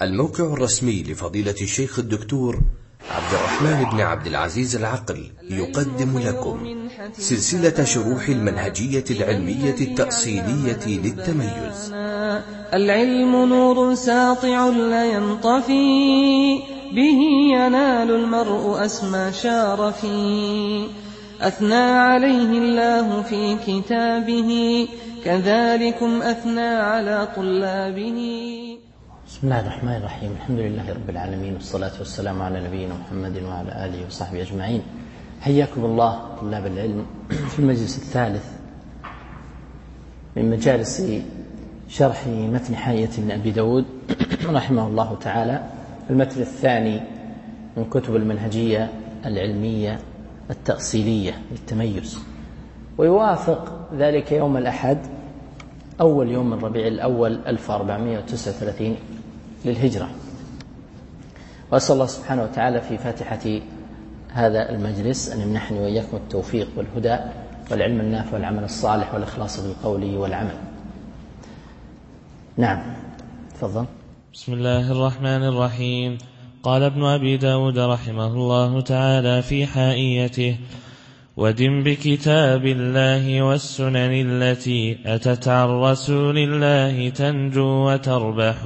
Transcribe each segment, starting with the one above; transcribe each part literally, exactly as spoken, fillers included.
الموقع الرسمي لفضيلة الشيخ الدكتور عبد الرحمن بن عبد العزيز العقل يقدم لكم سلسلة شروح المنهجية العلمية التأصيلية للتميز. العلم نور ساطع لا ينطفي، به ينال المرء أسمى شارفي. أثنى عليه الله في كتابه، كذلكم أثنى على طلابه. بسم الله الرحمن الرحيم. الحمد لله رب العالمين، والصلاة والسلام على نبينا محمد وعلى آله وصحبه أجمعين. حياكم الله طلاب العلم في المجلس الثالث من مجالس شرح متن حائية بن أبي داود رحمه الله تعالى، المتن الثاني من كتب المنهجية العلمية التأصيلية للتميز، ويوافق ذلك يوم الأحد أول يوم من ربيع الأول ألف وأربعمائة وتسعة وثلاثين للهجرة. وأسأل الله سبحانه وتعالى في فاتحة هذا المجلس أن يمنحني وإياكم التوفيق والهدى والعلم النافع والعمل الصالح والإخلاص بالقول والعمل. نعم، تفضل. بسم الله الرحمن الرحيم. قال ابن أبي داود رحمه الله تعالى في حائيته: ودم بكتاب الله والسنن التي أتت عن رسول الله تنجو وتربح.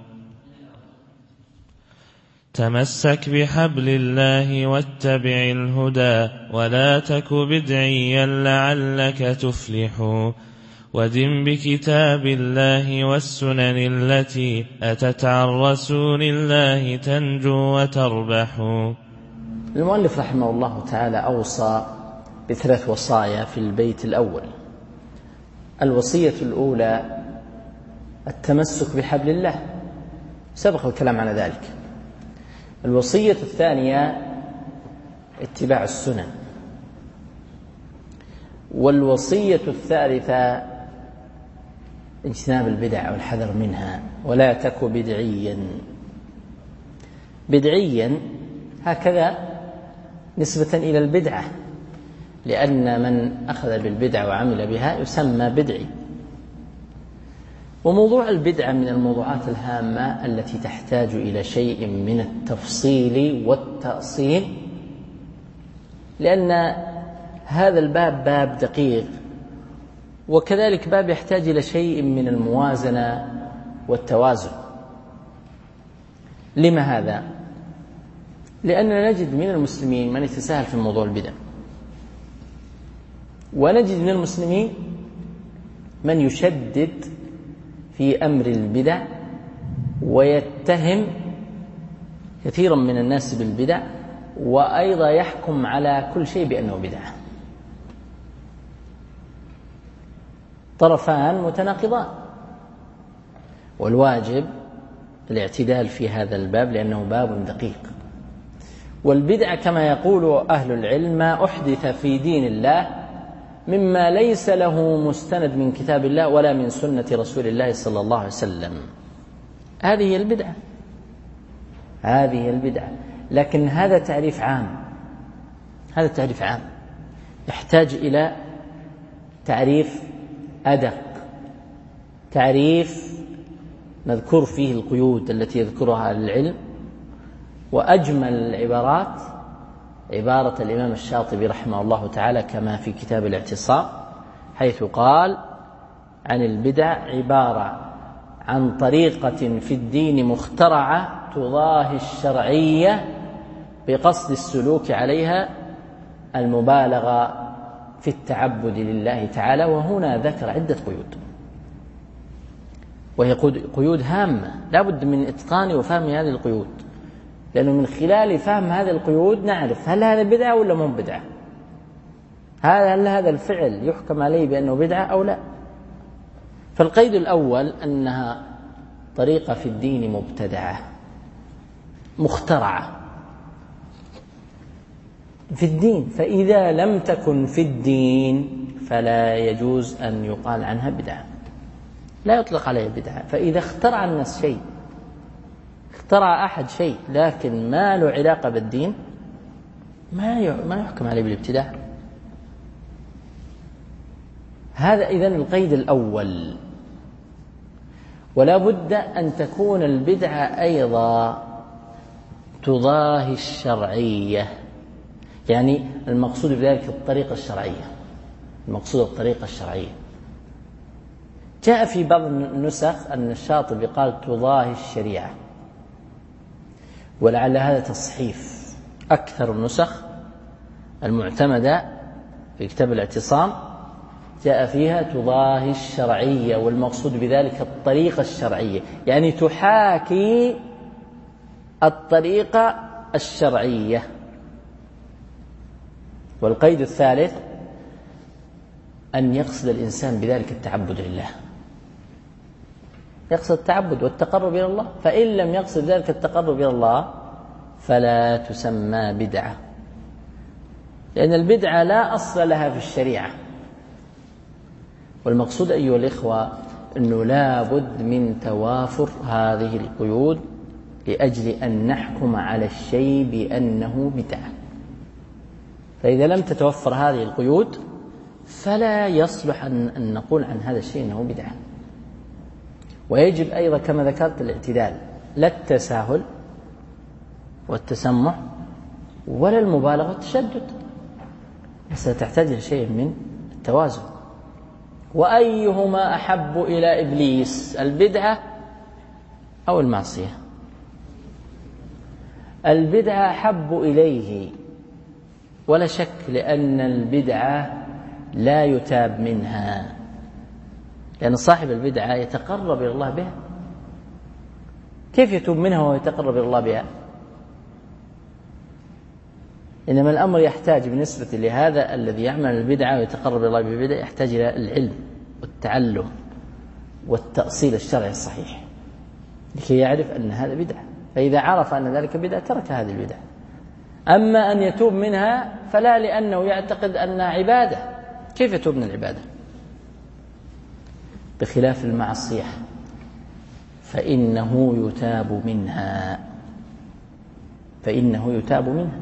تمسك بحبل الله واتبع الهدى، ولا تك بدعيا لعلك تفلح. ودم بكتاب الله والسنن التي أتت عن رسول الله تنجو وتربح. المؤلف رحمه الله تعالى أوصى بثلاث وصايا في البيت الأول. الوصية الأولى التمسك بحبل الله، سبق الكلام على ذلك. الوصية الثانية اتباع السنن. والوصية الثالثة اجتناب البدع والحذر منها، ولا تك بدعيا. بدعيا هكذا نسبة إلى البدعة، لأن من أخذ بالبدع وعمل بها يسمى بدعي. وموضوع البدعة من الموضوعات الهامة التي تحتاج إلى شيء من التفصيل والتأصيل، لأن هذا الباب باب دقيق، وكذلك باب يحتاج إلى شيء من الموازنة والتوازن. لما هذا؟ لأننا نجد من المسلمين من يتساهل في موضوع البدع، ونجد من المسلمين من يشدد في أمر البدع ويتهم كثيرا من الناس بالبدع، وأيضا يحكم على كل شيء بأنه بدعة. طرفان متناقضان، والواجب الاعتدال في هذا الباب لأنه باب دقيق. والبدع كما يقول أهل العلم ما أحدث في دين الله مما ليس له مستند من كتاب الله ولا من سنة رسول الله صلى الله عليه وسلم. هذه هي البدعة، هذه هي البدعة. لكن هذا تعريف عام، هذا تعريف عام يحتاج إلى تعريف أدق، تعريف نذكر فيه القيود التي يذكرها العلم. وأجمل العبارات عبارة الإمام الشاطبي رحمه الله تعالى كما في كتاب الاعتصام، حيث قال عن البدع: عبارة عن طريقة في الدين مخترعة تضاهي الشرعية بقصد السلوك عليها المبالغة في التعبد لله تعالى. وهنا ذكر عدة قيود، وهي قيود هامة لا بد من إتقان وفهم هذه القيود، لأنه من خلال فهم هذه القيود نعرف هل هذا بدعة ولا مو بدعة، هل هذا الفعل يحكم عليه بأنه بدعة أو لا. فالقيد الأول أنها طريقة في الدين مبتدعة مخترعة في الدين، فإذا لم تكن في الدين فلا يجوز أن يقال عنها بدعة، لا يطلق عليها بدعة. فإذا اخترع الناس شيء، اخترع أحد شيء لكن ما له علاقة بالدين، ما ما يحكم عليه بالابتداع. هذا إذن القيد الأول. ولا بد أن تكون البدعة أيضا تضاهي الشرعية، يعني المقصود بذلك الطريقة الشرعية، المقصود الطريقة الشرعية. جاء في بعض النسخ أن الشاطبي قال تضاهي الشريعة، ولعل هذا تصحيف. أكثر النسخ المعتمدة في كتاب الاعتصام جاء فيها تضاهي الشرعية، والمقصود بذلك الطريقة الشرعية، يعني تحاكي الطريقة الشرعية. والقيد الثالث أن يقصد الإنسان بذلك التعبد لله، يقصد التعبد والتقرب إلى الله، فإن لم يقصد ذلك التقرب إلى الله فلا تسمى بدعة، لأن البدعة لا أصل لها في الشريعة. والمقصود أيها الإخوة أنه لا بد من توافر هذه القيود لأجل أن نحكم على الشيء بأنه بدعة. فإذا لم تتوفر هذه القيود فلا يصلح أن نقول عن هذا الشيء أنه بدعة. ويجب أيضا كما ذكرت الاعتدال، لا التساهل والتسمح ولا المبالغة والتشدد، ستحتاج لشيء من التوازن. وأيهما أحب إلى إبليس، البدعة أو المعصية؟ البدعة أحب إليه ولا شك، لأن البدعة لا يتاب منها، لأن صاحب البدعة يتقرب إلى الله بها. كيف يتوب منها ويتقرب إلى الله بها؟ إنما الأمر يحتاج بالنسبة لهذا الذي يعمل البدعة ويتقرب إلى الله بالبدعة يحتاج إلى العلم والتعلم والتأصيل الشرعي الصحيح لكي يعرف أن هذا بدعة، فإذا عرف أن ذلك بدعة ترك هذه البدعة. أما أن يتوب منها فلا، لأنه يعتقد أنها عبادة. كيف يتوب من العبادة؟ بخلاف المعصية فإنه يتاب منها، فإنه يتاب منها.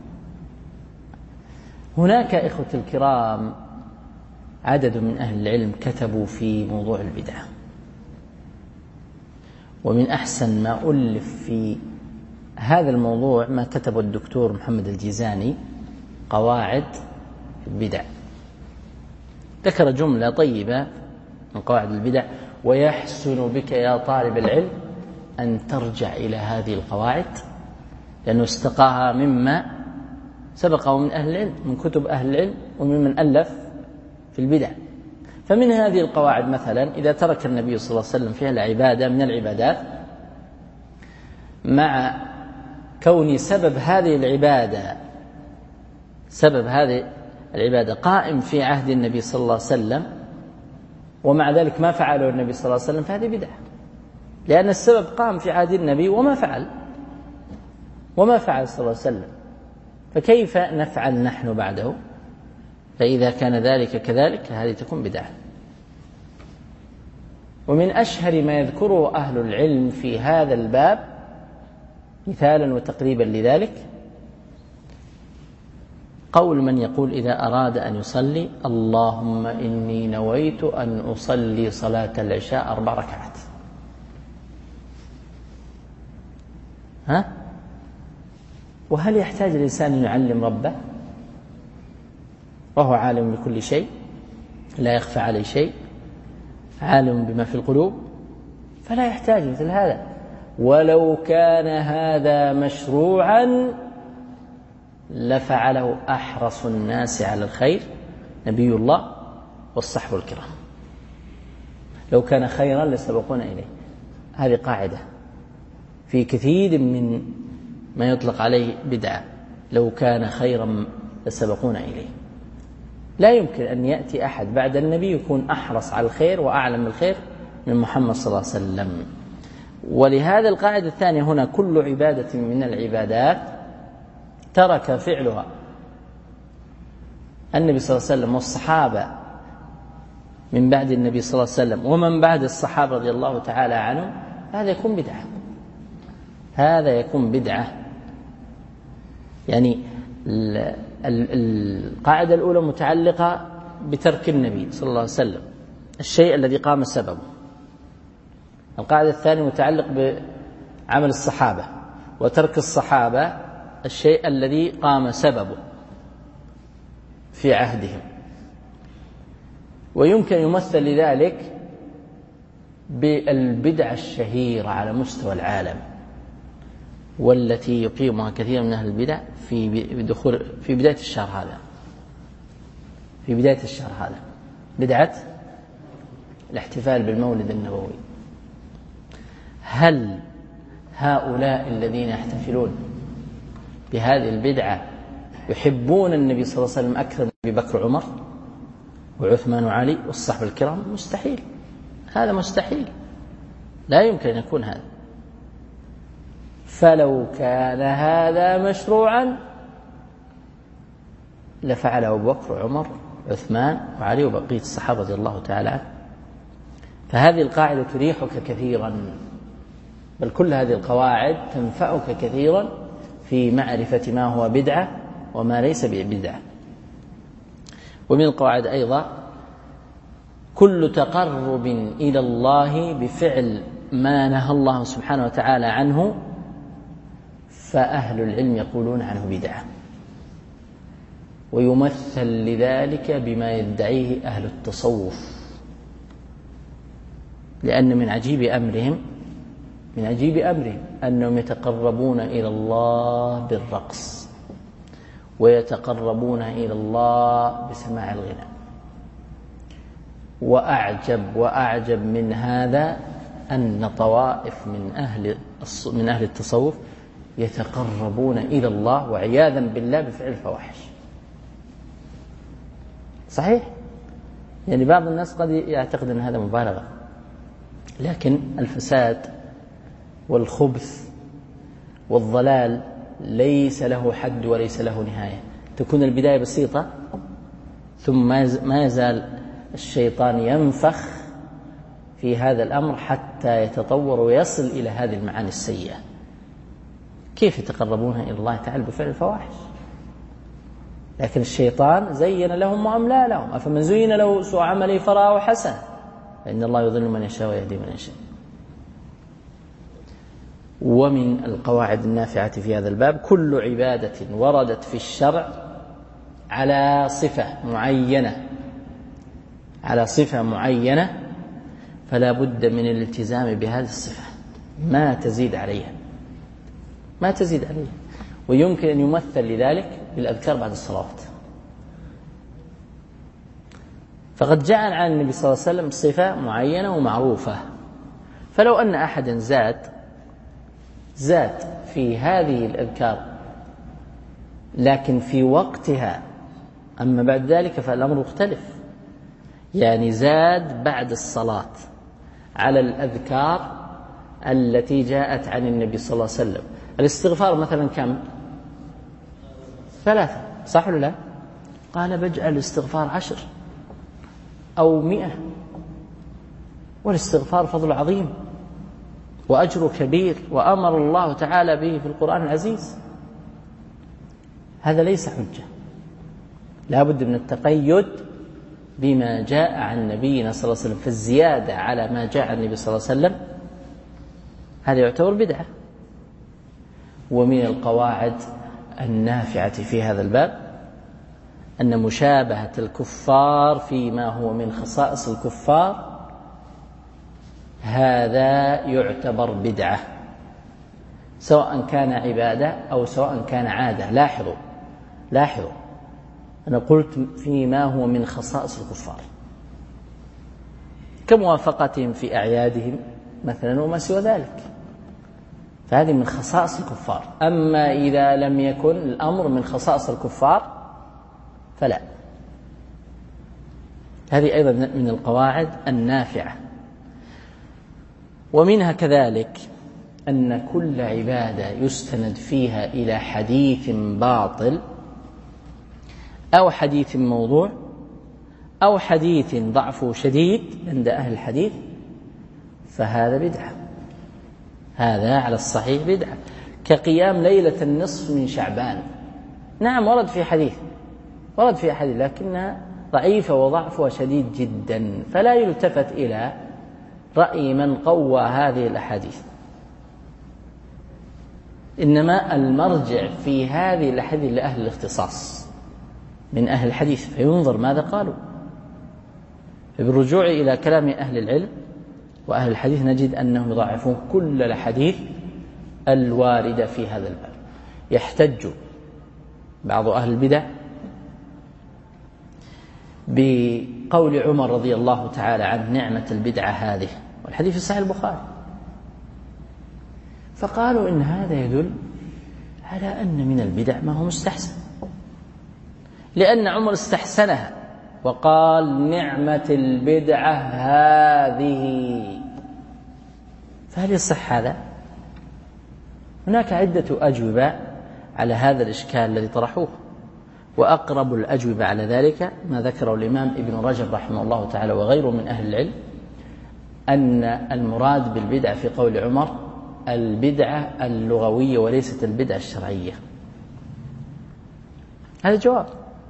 هناك إخوة الكرام عدد من أهل العلم كتبوا في موضوع البدعة، ومن أحسن ما ألف في هذا الموضوع ما كتبه الدكتور محمد الجيزاني، قواعد البدع. ذكر جملة طيبة من قواعد البدع: ويحسن بك يا طالب العلم أن ترجع إلى هذه القواعد، لأنه استقاها مما سبقه من أهل العلم، من كتب أهل العلم وممن ألف في البدع. فمن هذه القواعد مثلا إذا ترك النبي صلى الله عليه وسلم فعل عبادة من العبادات مع كون سبب هذه العبادة سبب هذه العبادة قائم في عهد النبي صلى الله عليه وسلم، ومع ذلك ما فعله النبي صلى الله عليه وسلم، فهذه بدعة، لأن السبب قام في عهد النبي وما فعل وما فعل صلى الله عليه وسلم، فكيف نفعل نحن بعده؟ فإذا كان ذلك كذلك هذه تكون بدعة. ومن أشهر ما يذكره أهل العلم في هذا الباب مثالا وتقريبا لذلك قول من يقول إذا أراد أن يصلي: اللهم إني نويت أن أصلي صلاة العشاء أربع ركعات. ها؟ وهل يحتاج الإنسان أن يعلم ربه وهو عالم بكل شيء، لا يخفى عليه شيء، عالم بما في القلوب؟ فلا يحتاج مثل هذا. ولو كان هذا مشروعا لفعله أحرص الناس على الخير نبي الله والصحب الكرام، لو كان خيرا لسبقونا إليه. هذه قاعدة في كثير من ما يطلق عليه بدعة: لو كان خيرا لسبقونا إليه. لا يمكن أن يأتي أحد بعد النبي يكون أحرص على الخير وأعلم الخير من محمد صلى الله عليه وسلم. ولهذا القاعدة الثانية هنا: كل عبادة من العبادات ترك فعلها النبي صلى الله عليه وسلم والصحابة من بعد النبي صلى الله عليه وسلم ومن بعد الصحابة رضي الله تعالى عنهم، هذا يكون بدعة، هذا يكون بدعة. يعني القاعدة الأولى متعلقة بترك النبي صلى الله عليه وسلم الشيء الذي قام سببه، القاعدة الثانية متعلق بعمل الصحابة وترك الصحابة الشيء الذي قام سببه في عهدهم. ويمكن يمثل لذلك بالبدع الشهيرة على مستوى العالم، والتي يقيمها كثير من أهل البدع في دخول في بداية الشهر هذا في بداية الشهر هذا بدعة الاحتفال بالمولد النبوي. هل هؤلاء الذين يحتفلون بهذه البدعة يحبون النبي صلى الله عليه وسلم أكثر من أبي بكر وعمر وعثمان وعلي والصحابة الكرام؟ مستحيل، هذا مستحيل، لا يمكن أن يكون هذا. فلو كان هذا مشروعا لفعل أبو بكر وعمر وعثمان وعلي وبقية الصحابة رضي الله تعالى عنهم. فهذه القاعدة تريحك كثيرا، بل كل هذه القواعد تنفعك كثيرا في معرفة ما هو بدعة وما ليس بدعة. ومن القواعد أيضا كل تقرب إلى الله بفعل ما نهى الله سبحانه وتعالى عنه فأهل العلم يقولون عنه بدعة، ويمثل لذلك بما يدعيه أهل التصوف، لأن من عجيب أمرهم من عجيب أمرهم أنهم يتقربون إلى الله بالرقص، ويتقربون إلى الله بسماع الغناء. وأعجب وأعجب من هذا أن طوائف من أهل من أهل التصوف يتقربون إلى الله وعياذا بالله بفعل الفواحش. صحيح، يعني بعض الناس قد يعتقد أن هذا مبالغة، لكن الفساد والخبث والضلال ليس له حد وليس له نهاية. تكون البداية بسيطة ثم ما يزال الشيطان ينفخ في هذا الأمر حتى يتطور ويصل إلى هذه المعاني السيئة. كيف يتقربون إلى الله تعالى بفعل الفواحش؟ لكن الشيطان زين لهم وأملى لهم، أفمن زين له سوء عمله فرآه حسن فإن الله يضل من يشاء ويهدي من يشاء. ومن القواعد النافعة في هذا الباب كل عبادة وردت في الشرع على صفة معينة على صفة معينة فلا بد من الالتزام بهذه الصفة، ما تزيد عليها ما تزيد عليها. ويمكن أن يمثل لذلك بالأذكار بعد الصلوات. فقد جاء عن النبي صلى الله عليه وسلم صفة معينة ومعروفة، فلو أن أحدا زاد زاد في هذه الأذكار لكن في وقتها، أما بعد ذلك فالأمر مختلف. يعني زاد بعد الصلاة على الأذكار التي جاءت عن النبي صلى الله عليه وسلم. الاستغفار مثلا كم؟ ثلاثة، صح ولا لا؟ قال بجعل الاستغفار عشر أو مئة، والاستغفار فضل عظيم وأجر كبير وأمر الله تعالى به في القرآن العزيز. هذا ليس حجة، لا بد من التقيد بما جاء عن نبينا صلى الله عليه وسلم. فالزيادة على ما جاء عن النبي صلى الله عليه وسلم هذا يعتبر بدعة. ومن القواعد النافعة في هذا الباب أن مشابهة الكفار فيما هو من خصائص الكفار هذا يعتبر بدعة، سواء كان عبادة أو سواء كان عادة. لاحظوا لاحظوا أنا قلت فيما هو من خصائص الكفار كموافقتهم في أعيادهم مثلا وما سوى ذلك، فهذه من خصائص الكفار. أما إذا لم يكن الأمر من خصائص الكفار فلا. هذه أيضا من القواعد النافعة. ومنها كذلك أن كل عبادة يستند فيها إلى حديث باطل أو حديث موضوع أو حديث ضعفه شديد عند أهل الحديث فهذا بدعة، هذا على الصحيح بدعة. كقيام ليلة النصف من شعبان، نعم ورد في حديث ورد في حديث لكنها ضعيفة وضعفها شديد جدا، فلا يلتفت إلى رأي من قوى هذه الأحاديث، إنما المرجع في هذه الأحاديث لأهل الاختصاص من أهل الحديث، فينظر ماذا قالوا. بالرجوع إلى كلام أهل العلم وأهل الحديث نجد أنهم يضاعفون كل الأحاديث الواردة في هذا الباب. يحتج بعض أهل البدع بقول عمر رضي الله تعالى عنه: نعمة البدعة هذه، والحديث في صحيح البخاري. فقالوا إن هذا يدل على أن من البدع ما هو مستحسن، لأن عمر استحسنها وقال: نعمة البدعة هذه. فهل يصح هذا؟ هناك عدة أجوبة على هذا الإشكال الذي طرحوه، وأقرب الأجوبة على ذلك ما ذكره الإمام ابن رجب رحمه الله تعالى وغيره من أهل العلم، أن المراد بالبدعة في قول عمر البدعة اللغوية وليست البدعة الشرعية. هذا جواب.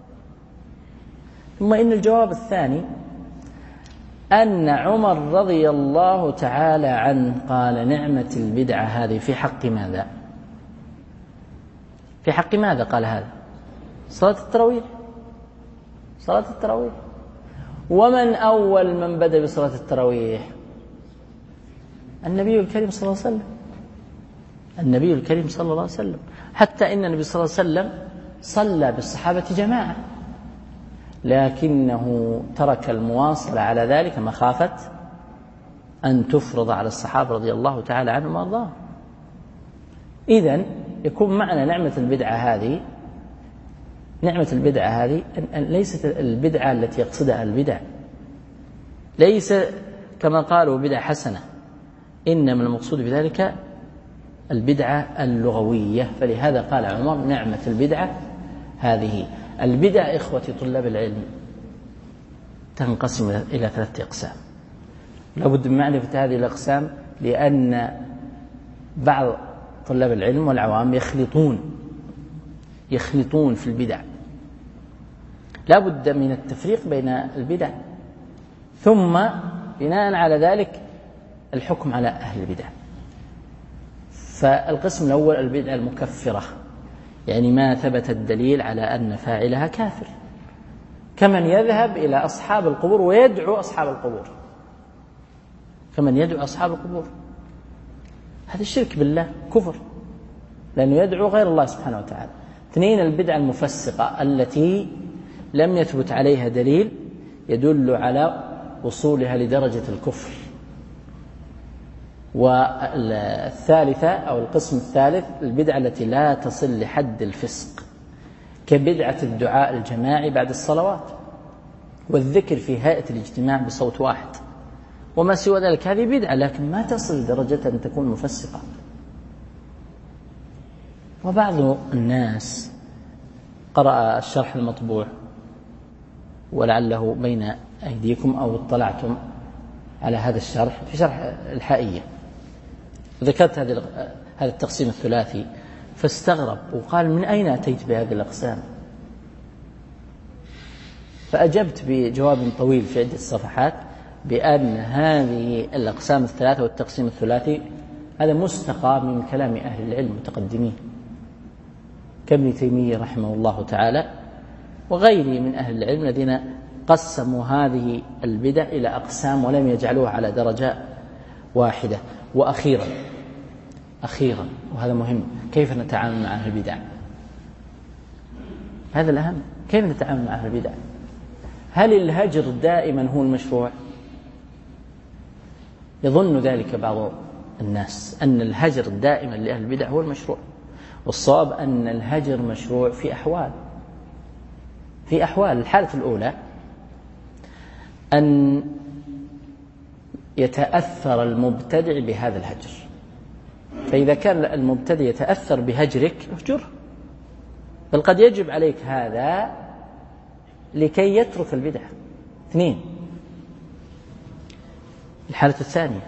ثم إن الجواب الثاني أن عمر رضي الله تعالى عنه قال: نعمة البدعة هذه في حق ماذا؟ في حق ماذا قال هذا؟ صلاة التراويح. صلاة التراويح. ومن أول من بدأ بصلاة التراويح؟ النبي الكريم صلى الله عليه وسلم. النبي الكريم صلى الله عليه وسلم، حتى إن النبي صلى الله عليه وسلم صلى بالصحابة جماعة، لكنه ترك المواصلة على ذلك مخافة أن تفرض على الصحابة رضي الله تعالى عنهم وارضاهم. إذن يكون معنى نعمة البدعة هذه، نعمة البدعة هذه أن ليست البدعة التي يقصدها البدع، ليس كما قالوا بدعة حسنة، إنما المقصود بذلك البدعة اللغوية. فلهذا قال عمر: نعمة البدعة هذه. البدع إخوتي طلاب العلم تنقسم إلى ثلاثة أقسام، لابد من معرفة هذه الأقسام، لأن بعض طلاب العلم والعوام يخلطون يخلطون في البدع. لابد من التفريق بين البدع، ثم بناء على ذلك الحكم على أهل البدع. فالقسم الأول البدع المكفرة، يعني ما ثبت الدليل على أن فاعلها كافر، كمن يذهب إلى أصحاب القبور ويدعو أصحاب القبور، كمن يدعو أصحاب القبور. هذا الشرك بالله، كفر، لأنه يدعو غير الله سبحانه وتعالى. اثنين البدعة المفسقة التي لم يثبت عليها دليل يدل على وصولها لدرجة الكفر. والثالثة أو القسم الثالث البدعة التي لا تصل لحد الفسق، كبدعة الدعاء الجماعي بعد الصلوات والذكر في هيئة الاجتماع بصوت واحد وما سوى ذلك. هذه بدعة لكن ما تصل لدرجة أن تكون مفسقة. وبعض الناس قرأ الشرح المطبوع ولعله بين أيديكم أو اطلعتم على هذا الشرح في شرح الحائية، ذكرت هذا هذا التقسيم الثلاثي فاستغرب وقال: من أين أتيت بهذه الأقسام؟ فأجبت بجواب طويل في عدة صفحات بأن هذه الأقسام الثلاثة والتقسيم الثلاثي هذا مستقى من كلام أهل العلم المتقدمين كابن تيمية رحمه الله تعالى وغيره من أهل العلم الذين قسموا هذه البدع إلى أقسام ولم يجعلوها على درجة واحدة. وأخيرا أخيرا وهذا مهم، كيف نتعامل مع أهل البدع؟ هذا الأهم، كيف نتعامل مع أهل البدع؟ هل الهجر دائما هو المشروع؟ يظن ذلك بعض الناس أن الهجر دائما لأهل البدع هو المشروع، والصواب أن الهجر مشروع في أحوال في أحوال الحالة الأولى أن يتأثر المبتدع بهذا الهجر، فإذا كان المبتدع يتأثر بهجرك اهجره، بل قد يجب عليك هذا لكي يترك البدعة. اثنين الحالة الثانية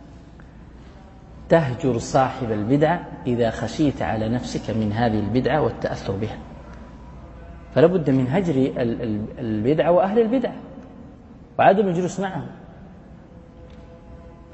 تهجر صاحب البدعة إذا خشيت على نفسك من هذه البدعة والتأثر بها، فلا بد من هجر البدعة وأهل البدعة وعدم الجلوس معهم.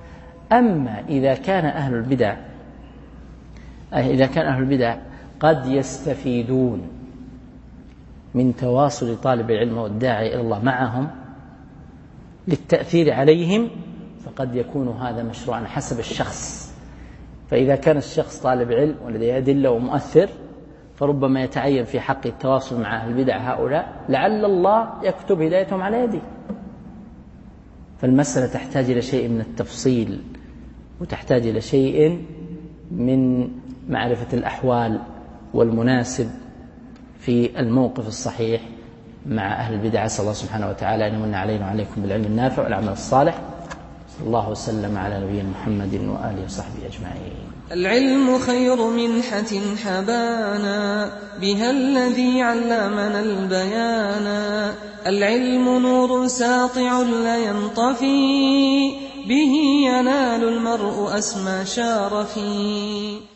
أما إذا كان أهل البدع إذا كان أهل البدع قد يستفيدون من تواصل طالب العلم والداعي إلى الله معهم للتأثير عليهم، فقد يكون هذا مشروعا حسب الشخص. فإذا كان الشخص طالب علم ولديه أدلة ومؤثر، فربما يتعين في حق التواصل مع أهل البدع هؤلاء، لعل الله يكتب هدايتهم على يده. فالمسألة تحتاج إلى شيء من التفصيل، وتحتاج إلى شيء من معرفة الأحوال والمناسب في الموقف الصحيح مع أهل البدع. أسأل الله سبحانه وتعالى أن يمن علينا وعليكم بالعلم النافع والعمل الصالح. صلى الله وسلم على نبينا محمد وآله وصحبه أجمعين. العلم خير منحة حبانا، بها الذي علمنا البيانا. العلم نور ساطع لا ينطفي، به ينال المرء أسمى شارفي.